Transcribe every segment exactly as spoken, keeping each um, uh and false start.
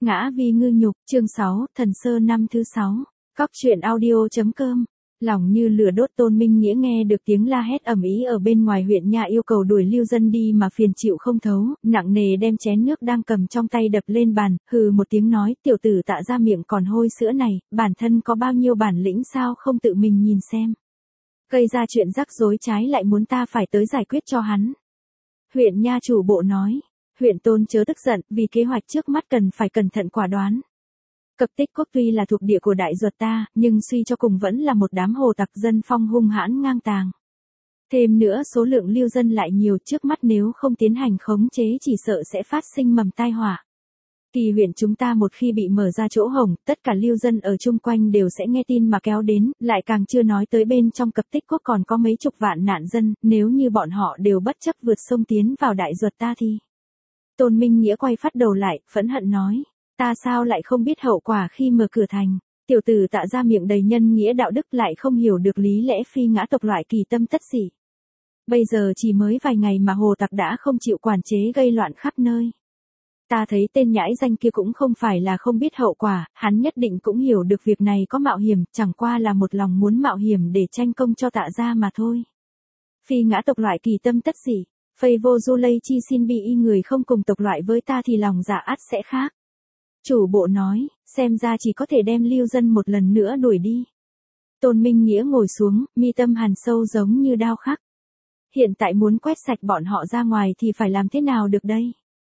Ngã vì ngư nhục, chương sáu, Thần Sơ năm thứ sáu. Cóc truyện audio.com. Lòng như lửa đốt. Tôn Minh Nghĩa nghe được tiếng la hét ầm ĩ ở bên ngoài huyện nhà yêu cầu đuổi Lưu Dân đi mà phiền chịu không thấu, nặng nề đem chén nước đang cầm trong tay đập lên bàn, hừ một tiếng nói, tiểu tử Tạ ra miệng còn hôi sữa này, bản thân có bao nhiêu bản lĩnh sao không tự mình nhìn xem. Gây ra chuyện rắc rối trái lại muốn ta phải tới giải quyết cho hắn. Huyện nha chủ bộ nói. Huyện Tôn chớ tức giận, vì kế hoạch trước mắt cần phải cẩn thận quả đoán. Cập Tích Quốc tuy là thuộc địa của đại ruột ta, nhưng suy cho cùng vẫn là một đám hồ tặc dân phong hung hãn ngang tàng. Thêm nữa số lượng lưu dân lại nhiều, trước mắt nếu không tiến hành khống chế chỉ sợ sẽ phát sinh mầm tai họa. Kỳ huyện chúng ta một khi bị mở ra chỗ hổng, tất cả lưu dân ở chung quanh đều sẽ nghe tin mà kéo đến, lại càng chưa nói tới bên trong Cập Tích Quốc còn có mấy chục vạn nạn dân, nếu như bọn họ đều bất chấp vượt sông tiến vào đại ruột ta thì... Tôn Minh Nghĩa quay phát đầu lại, phẫn hận nói, ta sao lại không biết hậu quả khi mở cửa thành, tiểu tử Tạ ra miệng đầy nhân nghĩa đạo đức lại không hiểu được lý lẽ phi ngã tộc loại kỳ tâm tất sỉ. Bây giờ chỉ mới vài ngày mà hồ tặc đã không chịu quản chế gây loạn khắp nơi. Ta thấy tên nhãi danh kia cũng không phải là không biết hậu quả, hắn nhất định cũng hiểu được việc này có mạo hiểm, chẳng qua là một lòng muốn mạo hiểm để tranh công cho Tạ ra mà thôi. Phi ngã tộc loại kỳ tâm tất sỉ. Phây vô du lây chi xin bị y người không cùng tộc loại với ta thì lòng dạ ắt sẽ khác. Chủ bộ nói, xem ra chỉ có thể đem lưu dân một lần nữa đuổi đi. Tôn Minh Nghĩa ngồi xuống, mi tâm hàn sâu giống như đao khắc. Hiện tại muốn quét sạch bọn họ ra ngoài thì phải làm thế nào được đây?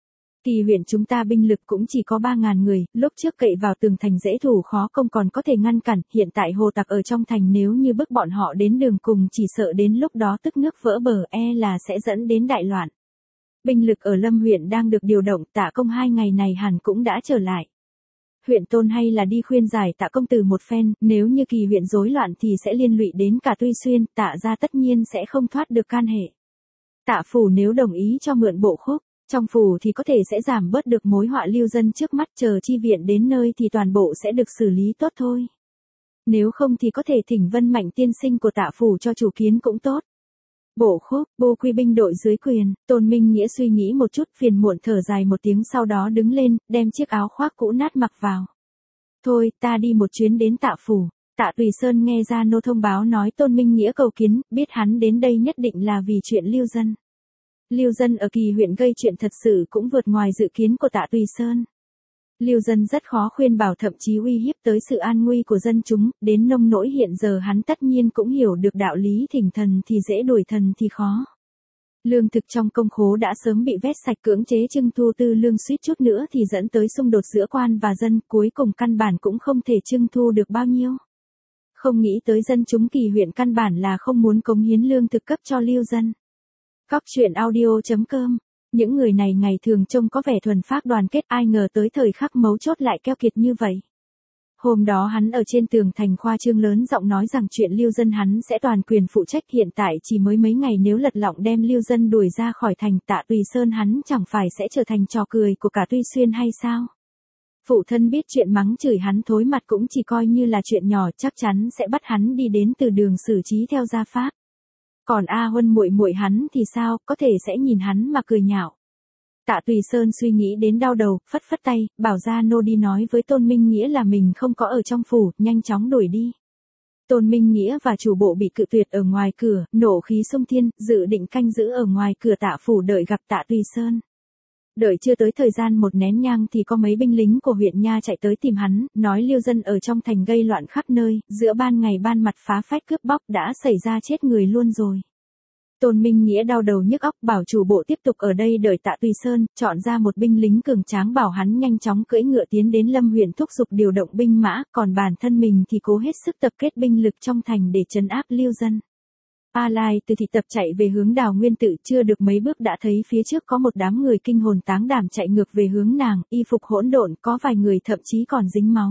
Kỳ huyện chúng ta binh lực cũng chỉ có ba ngàn người, lúc trước cậy vào tường thành dễ thủ khó công còn có thể ngăn cản, hiện tại hồ tặc ở trong thành nếu như bức bọn họ đến đường cùng chỉ sợ đến lúc đó tức nước vỡ bờ e là sẽ dẫn đến đại loạn. Binh lực ở Lâm huyện đang được điều động, Tạ công hai ngày này hẳn cũng đã trở lại. Huyện Tôn hay là đi khuyên giải Tạ công từ một phen, nếu như kỳ huyện rối loạn thì sẽ liên lụy đến cả Tuy Xuyên, Tạ ra tất nhiên sẽ không thoát được can hệ. Tạ phủ nếu đồng ý cho mượn bộ khúc, trong phủ thì có thể sẽ giảm bớt được mối họa lưu dân trước mắt, chờ chi viện đến nơi thì toàn bộ sẽ được xử lý tốt thôi. Nếu không thì có thể thỉnh Vân Mạnh tiên sinh của Tạ phủ cho chủ kiến cũng tốt. Bộ khúc, Bô Quy binh đội dưới quyền, Tôn Minh Nghĩa suy nghĩ một chút phiền muộn thở dài một tiếng sau đó đứng lên, đem chiếc áo khoác cũ nát mặc vào. Thôi, ta đi một chuyến đến Tạ phủ. Tạ Tùy Sơn nghe ra nô thông báo nói Tôn Minh Nghĩa cầu kiến, biết hắn đến đây nhất định là vì chuyện lưu dân. Lưu dân ở kỳ huyện gây chuyện thật sự cũng vượt ngoài dự kiến của Tạ Tùy Sơn. Lưu dân rất khó khuyên bảo, thậm chí uy hiếp tới sự an nguy của dân chúng, đến nông nỗi hiện giờ hắn tất nhiên cũng hiểu được đạo lý thỉnh thần thì dễ đuổi thần thì khó. Lương thực trong công khố đã sớm bị vét sạch, cưỡng chế trưng thu tư lương suýt chút nữa thì dẫn tới xung đột giữa quan và dân, cuối cùng căn bản cũng không thể trưng thu được bao nhiêu. Không nghĩ tới dân chúng kỳ huyện căn bản là không muốn cống hiến lương thực cấp cho lưu dân. Cóc truyện audio.com. Những người này ngày thường trông có vẻ thuần phác đoàn kết, ai ngờ tới thời khắc mấu chốt lại keo kiệt như vậy. Hôm đó hắn ở trên tường thành khoa trương lớn giọng nói rằng chuyện lưu dân hắn sẽ toàn quyền phụ trách, hiện tại chỉ mới mấy ngày nếu lật lọng đem lưu dân đuổi ra khỏi thành, Tạ Tùy Sơn hắn chẳng phải sẽ trở thành trò cười của cả Tuy Xuyên hay sao? Phụ thân biết chuyện mắng chửi hắn thối mặt cũng chỉ coi như là chuyện nhỏ, chắc chắn sẽ bắt hắn đi đến từ đường xử trí theo gia pháp. Còn A Huân muội muội hắn thì sao, có thể sẽ nhìn hắn mà cười nhạo. Tạ Tùy Sơn suy nghĩ đến đau đầu, phất phất tay, bảo Gia Nô đi nói với Tôn Minh Nghĩa là mình không có ở trong phủ, nhanh chóng đuổi đi. Tôn Minh Nghĩa và chủ bộ bị cự tuyệt ở ngoài cửa, nộ khí xung thiên, dự định canh giữ ở ngoài cửa Tạ phủ đợi gặp Tạ Tùy Sơn. Đợi chưa tới thời gian một nén nhang thì có mấy binh lính của huyện nha chạy tới tìm hắn, nói lưu dân ở trong thành gây loạn khắp nơi, giữa ban ngày ban mặt phá phách cướp bóc đã xảy ra chết người luôn rồi. Tôn Minh Nghĩa đau đầu nhức óc bảo chủ bộ tiếp tục ở đây đợi Tạ Tùy Sơn, chọn ra một binh lính cường tráng bảo hắn nhanh chóng cưỡi ngựa tiến đến Lâm huyện thúc giục điều động binh mã, còn bản thân mình thì cố hết sức tập kết binh lực trong thành để trấn áp lưu dân. A Lai từ thị tập chạy về hướng Đào Nguyên Tự, chưa được mấy bước đã thấy phía trước có một đám người kinh hồn táng đảm chạy ngược về hướng nàng, y phục hỗn độn, có vài người thậm chí còn dính máu.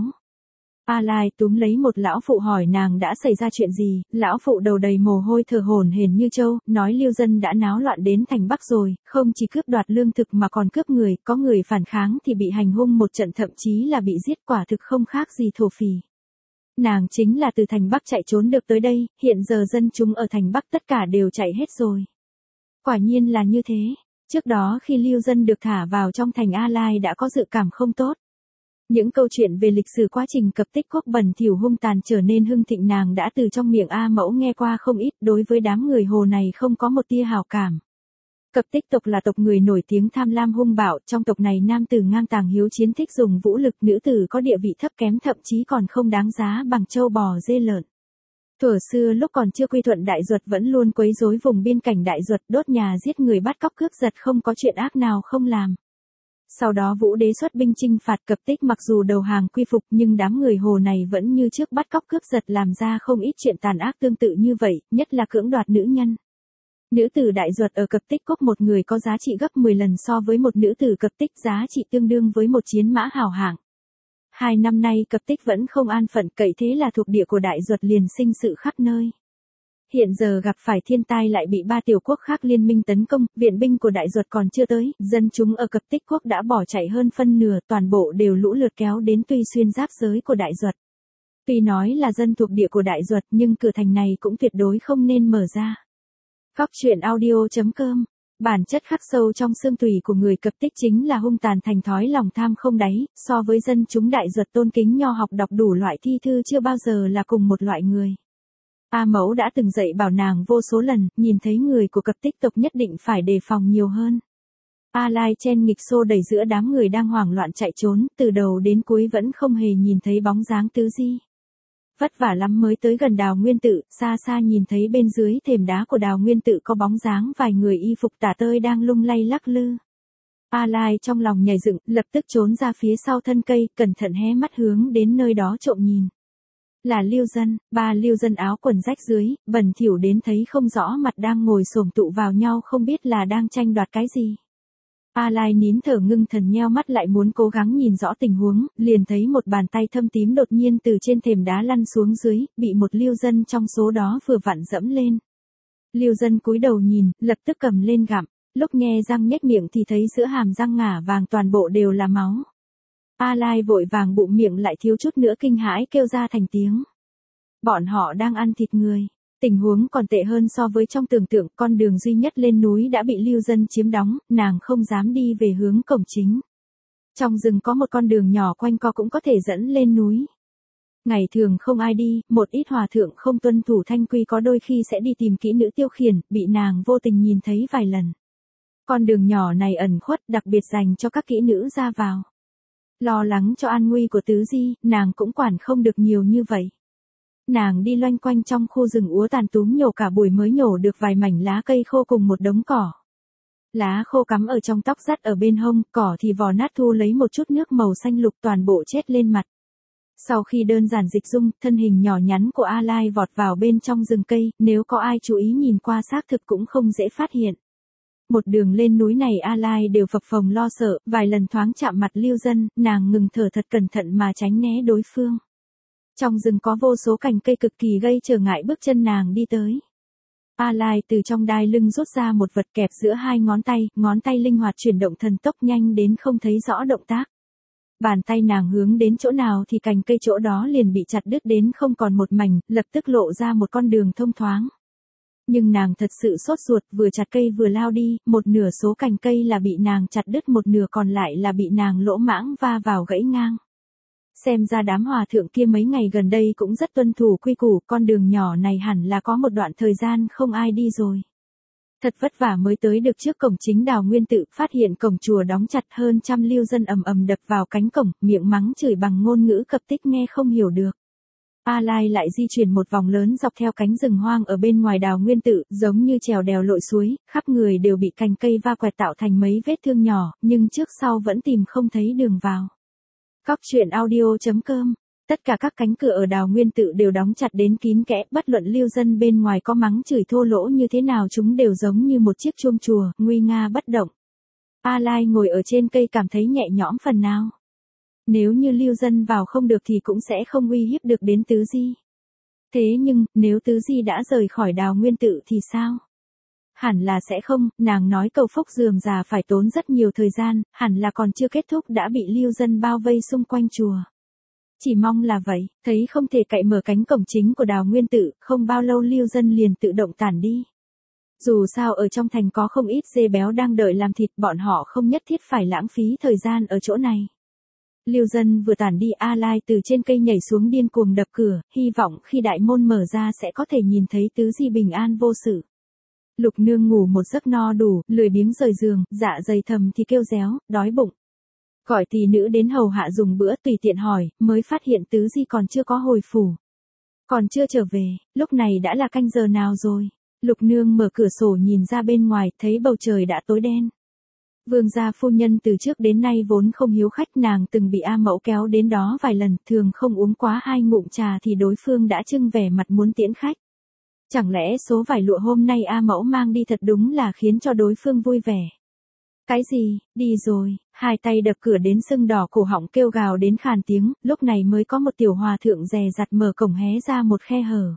A Lai túm lấy một lão phụ hỏi nàng đã xảy ra chuyện gì, lão phụ đầu đầy mồ hôi thở hổn hển như trâu, nói lưu dân đã náo loạn đến thành Bắc rồi, không chỉ cướp đoạt lương thực mà còn cướp người, có người phản kháng thì bị hành hung một trận, thậm chí là bị giết, quả thực không khác gì thổ phỉ. Nàng chính là từ thành Bắc chạy trốn được tới đây, hiện giờ dân chúng ở thành Bắc tất cả đều chạy hết rồi. Quả nhiên là như thế, trước đó khi lưu dân được thả vào trong thành A Lai đã có dự cảm không tốt. Những câu chuyện về lịch sử quá trình Cập Tích Quốc bẩn thỉu hung tàn trở nên hưng thịnh nàng đã từ trong miệng A Mẫu nghe qua không ít, đối với đám người Hồ này không có một tia hảo cảm. Cập Tích tộc là tộc người nổi tiếng tham lam hung bạo, trong tộc này nam tử ngang tàng hiếu chiến thích dùng vũ lực, nữ tử có địa vị thấp kém thậm chí còn không đáng giá bằng trâu bò dê lợn. Thuở xưa lúc còn chưa quy thuận Đại Duật vẫn luôn quấy rối vùng biên cảnh Đại Duật, đốt nhà giết người bắt cóc cướp giật, không có chuyện ác nào không làm. Sau đó Vũ Đế xuất binh chinh phạt Cập Tích, mặc dù đầu hàng quy phục nhưng đám người Hồ này vẫn như trước bắt cóc cướp giật, làm ra không ít chuyện tàn ác tương tự như vậy, nhất là cưỡng đoạt nữ nhân. Nữ tử Đại Duật ở Cập Tích Quốc một người có giá trị gấp mười lần so với một nữ tử Cập Tích, giá trị tương đương với một chiến mã hảo hạng. Hai năm nay Cập Tích vẫn không an phận, cậy thế là thuộc địa của Đại Duật liền sinh sự khắp nơi. Hiện giờ gặp phải thiên tai lại bị ba tiểu quốc khác liên minh tấn công, viện binh của Đại Duật còn chưa tới, dân chúng ở Cập Tích Quốc đã bỏ chạy hơn phân nửa, toàn bộ đều lũ lượt kéo đến Tuy Xuyên giáp giới của Đại Duật. Tuy nói là dân thuộc địa của Đại Duật nhưng cửa thành này cũng tuyệt đối không nên mở ra. Góc truyện audio chấm com. Bản chất khắc sâu trong xương tủy của người Cập Tích chính là hung tàn thành thói, lòng tham không đáy, so với dân chúng Đại Duật tôn kính nho học đọc đủ loại thi thư chưa bao giờ là cùng một loại người. A Mẫu đã từng dạy bảo nàng vô số lần, nhìn thấy người của Cập Tích tộc nhất định phải đề phòng nhiều hơn. A Lai chen nghịch xô đẩy giữa đám người đang hoảng loạn chạy trốn, từ đầu đến cuối vẫn không hề nhìn thấy bóng dáng Tứ Di. Vất vả lắm mới tới gần Đào Nguyên Tự, xa xa nhìn thấy bên dưới thềm đá của Đào Nguyên Tự có bóng dáng vài người y phục tả tơi đang lung lay lắc lư. A Lai trong lòng nhảy dựng, lập tức trốn ra phía sau thân cây, cẩn thận hé mắt hướng đến nơi đó trộm nhìn. Là Lưu Dân, ba Lưu Dân áo quần rách dưới, bẩn thỉu đến thấy không rõ mặt, đang ngồi xổm tụ vào nhau không biết là đang tranh đoạt cái gì. A Lai nín thở ngưng thần nheo mắt lại muốn cố gắng nhìn rõ tình huống, liền thấy một bàn tay thâm tím đột nhiên từ trên thềm đá lăn xuống dưới, bị một Lưu Dân trong số đó vừa vặn dẫm lên. Lưu Dân cúi đầu nhìn, lập tức cầm lên gặm, lúc nghe răng nhếch miệng thì thấy giữa hàm răng ngả vàng toàn bộ đều là máu. A Lai vội vàng bụng miệng lại thiếu chút nữa kinh hãi kêu ra thành tiếng. Bọn họ đang ăn thịt người. Tình huống còn tệ hơn so với trong tưởng tượng, con đường duy nhất lên núi đã bị Lưu Dân chiếm đóng, nàng không dám đi về hướng cổng chính. Trong rừng có một con đường nhỏ quanh co cũng có thể dẫn lên núi. Ngày thường không ai đi, một ít hòa thượng không tuân thủ thanh quy có đôi khi sẽ đi tìm kỹ nữ tiêu khiển, bị nàng vô tình nhìn thấy vài lần. Con đường nhỏ này ẩn khuất, đặc biệt dành cho các kỹ nữ ra vào. Lo lắng cho an nguy của Tứ Di, nàng cũng quản không được nhiều như vậy. Nàng đi loanh quanh trong khu rừng úa tàn túm nhổ cả buổi mới nhổ được vài mảnh lá cây khô cùng một đống cỏ. Lá khô cắm ở trong tóc dắt ở bên hông, cỏ thì vò nát thu lấy một chút nước màu xanh lục toàn bộ chết lên mặt. Sau khi đơn giản dịch dung, thân hình nhỏ nhắn của A Lai vọt vào bên trong rừng cây, nếu có ai chú ý nhìn qua xác thực cũng không dễ phát hiện. Một đường lên núi này A Lai đều phập phồng lo sợ, vài lần thoáng chạm mặt Lưu Dân, nàng ngừng thở thật cẩn thận mà tránh né đối phương. Trong rừng có vô số cành cây cực kỳ gây trở ngại bước chân nàng đi tới. A Lai từ trong đai lưng rút ra một vật kẹp giữa hai ngón tay, ngón tay linh hoạt chuyển động thần tốc nhanh đến không thấy rõ động tác. Bàn tay nàng hướng đến chỗ nào thì cành cây chỗ đó liền bị chặt đứt đến không còn một mảnh, lập tức lộ ra một con đường thông thoáng. Nhưng nàng thật sự sốt ruột, vừa chặt cây vừa lao đi, một nửa số cành cây là bị nàng chặt đứt, một nửa còn lại là bị nàng lỗ mãng va vào gãy ngang. Xem ra đám hòa thượng kia mấy ngày gần đây cũng rất tuân thủ quy củ, con đường nhỏ này hẳn là có một đoạn thời gian không ai đi rồi. Thật vất vả mới tới được trước cổng chính Đào Nguyên Tự, phát hiện cổng chùa đóng chặt, hơn trăm Lưu Dân ầm ầm đập vào cánh cổng, miệng mắng chửi bằng ngôn ngữ Cập Tích nghe không hiểu được. A Lai lại di chuyển một vòng lớn dọc theo cánh rừng hoang ở bên ngoài Đào Nguyên Tự, giống như trèo đèo lội suối, khắp người đều bị cành cây va quẹt tạo thành mấy vết thương nhỏ, nhưng trước sau vẫn tìm không thấy đường vào. Góc truyện audio chấm com. Tất cả các cánh cửa ở Đào Nguyên Tự đều đóng chặt đến kín kẽ, bất luận Lưu Dân bên ngoài có mắng chửi thô lỗ như thế nào chúng đều giống như một chiếc chuông chùa, nguy nga bất động. A Lai ngồi ở trên cây cảm thấy nhẹ nhõm phần nào. Nếu như Lưu Dân vào không được thì cũng sẽ không uy hiếp được đến Tứ Di. Thế nhưng, nếu Tứ Di đã rời khỏi Đào Nguyên Tự thì sao? Hẳn là sẽ không, nàng nói cầu phúc rườm rà phải tốn rất nhiều thời gian, hẳn là còn chưa kết thúc đã bị Lưu Dân bao vây xung quanh chùa. Chỉ mong là vậy, thấy không thể cậy mở cánh cổng chính của Đào Nguyên Tự, không bao lâu Lưu Dân liền tự động tản đi. Dù sao ở trong thành có không ít dê béo đang đợi làm thịt, bọn họ không nhất thiết phải lãng phí thời gian ở chỗ này. Lưu Dân vừa tản đi, A Lai từ trên cây nhảy xuống điên cuồng đập cửa, hy vọng khi đại môn mở ra sẽ có thể nhìn thấy Tứ Di bình an vô sự. Lục Nương ngủ một giấc no đủ, lười biếng rời giường, dạ dày thầm thì kêu réo, đói bụng. Gọi tỷ nữ đến hầu hạ dùng bữa, tùy tiện hỏi, mới phát hiện Tứ Di còn chưa có hồi phủ. Còn chưa trở về, lúc này đã là canh giờ nào rồi? Lục Nương mở cửa sổ nhìn ra bên ngoài, thấy bầu trời đã tối đen. Vương gia phu nhân từ trước đến nay vốn không hiếu khách, nàng từng bị A Mẫu kéo đến đó vài lần, thường không uống quá hai ngụm trà thì đối phương đã trưng vẻ mặt muốn tiễn khách. Chẳng lẽ số vải lụa hôm nay A Mẫu mang đi thật đúng là khiến cho đối phương vui vẻ. Cái gì, đi rồi, hai tay đập cửa đến sưng đỏ cổ họng kêu gào đến khàn tiếng, lúc này mới có một tiểu hòa thượng dè dặt mở cổng hé ra một khe hở.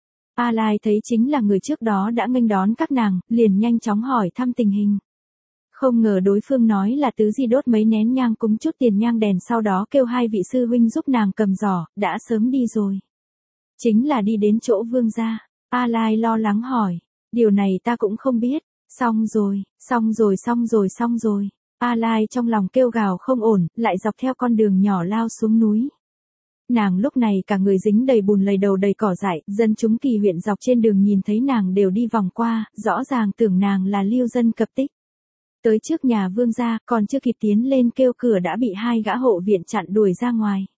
A Lai thấy chính là người trước đó đã nghênh đón các nàng, liền nhanh chóng hỏi thăm tình hình. Không ngờ đối phương nói là Tứ Di đốt mấy nén nhang cúng chút tiền nhang đèn, sau đó kêu hai vị sư huynh giúp nàng cầm giỏ, đã sớm đi rồi. Chính là đi đến chỗ vương gia. A Lai lo lắng hỏi, điều này ta cũng không biết. Xong rồi, xong rồi xong rồi xong rồi. A Lai trong lòng kêu gào không ổn, lại dọc theo con đường nhỏ lao xuống núi. Nàng lúc này cả người dính đầy bùn, lầy đầu đầy cỏ dại, dân chúng Kỳ huyện dọc trên đường nhìn thấy nàng đều đi vòng qua, rõ ràng tưởng nàng là Lưu Dân cập tích. Tới trước nhà vương gia, còn chưa kịp tiến lên kêu cửa đã bị hai gã hộ viện chặn đuổi ra ngoài.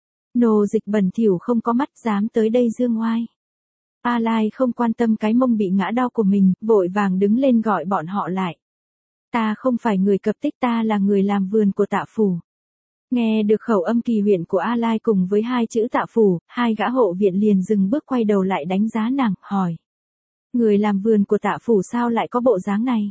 Nô dịch bẩn thỉu không có mắt dám tới đây dương oai. A Lai không quan tâm cái mông bị ngã đau của mình, vội vàng đứng lên gọi bọn họ lại. Ta không phải người cập tích, ta là người làm vườn của Tạ phủ. Nghe được khẩu âm Kỳ huyện của A Lai cùng với hai chữ Tạ phủ, hai gã hộ viện liền dừng bước quay đầu lại đánh giá nàng, hỏi. Người làm vườn của Tạ phủ sao lại có bộ dáng này?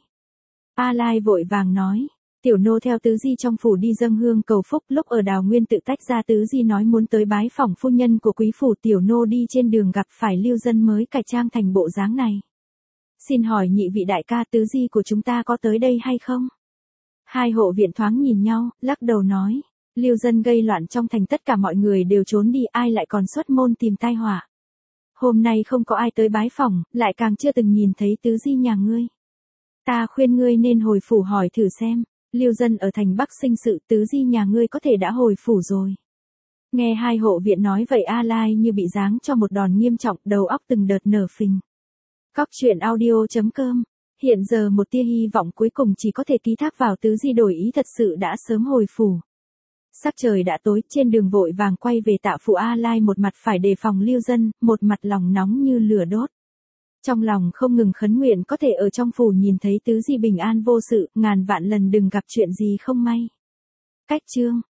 A Lai vội vàng nói. Tiểu nô theo Tứ Di trong phủ đi dâng hương cầu phúc, lúc ở Đào Nguyên tự tách ra Tứ Di nói muốn tới bái phỏng phu nhân của quý phủ, tiểu nô đi trên đường gặp phải Lưu Dân mới cải trang thành bộ dáng này. Xin hỏi nhị vị đại ca, Tứ Di của chúng ta có tới đây hay không? Hai hộ viện thoáng nhìn nhau, lắc đầu nói, Lưu Dân gây loạn trong thành, tất cả mọi người đều trốn đi, ai lại còn xuất môn tìm tai họa. Hôm nay không có ai tới bái phỏng, lại càng chưa từng nhìn thấy Tứ Di nhà ngươi. Ta khuyên ngươi nên hồi phủ hỏi thử xem. Lưu Dân ở thành Bắc sinh sự, Tứ Di nhà ngươi có thể đã hồi phủ rồi. Nghe hai hộ viện nói vậy, A Lai như bị giáng cho một đòn nghiêm trọng, đầu óc từng đợt nở phình. Cóc truyện audio chấm com. Hiện giờ một tia hy vọng cuối cùng chỉ có thể ký thác vào Tứ Di đổi ý thật sự đã sớm hồi phủ. Sắc trời đã tối, trên đường vội vàng quay về Tạ phủ, A Lai một mặt phải đề phòng Lưu Dân, một mặt lòng nóng như lửa đốt. Trong lòng không ngừng khấn nguyện có thể ở trong phủ nhìn thấy Tứ Di bình an vô sự, ngàn vạn lần đừng gặp chuyện gì không may. Cách chương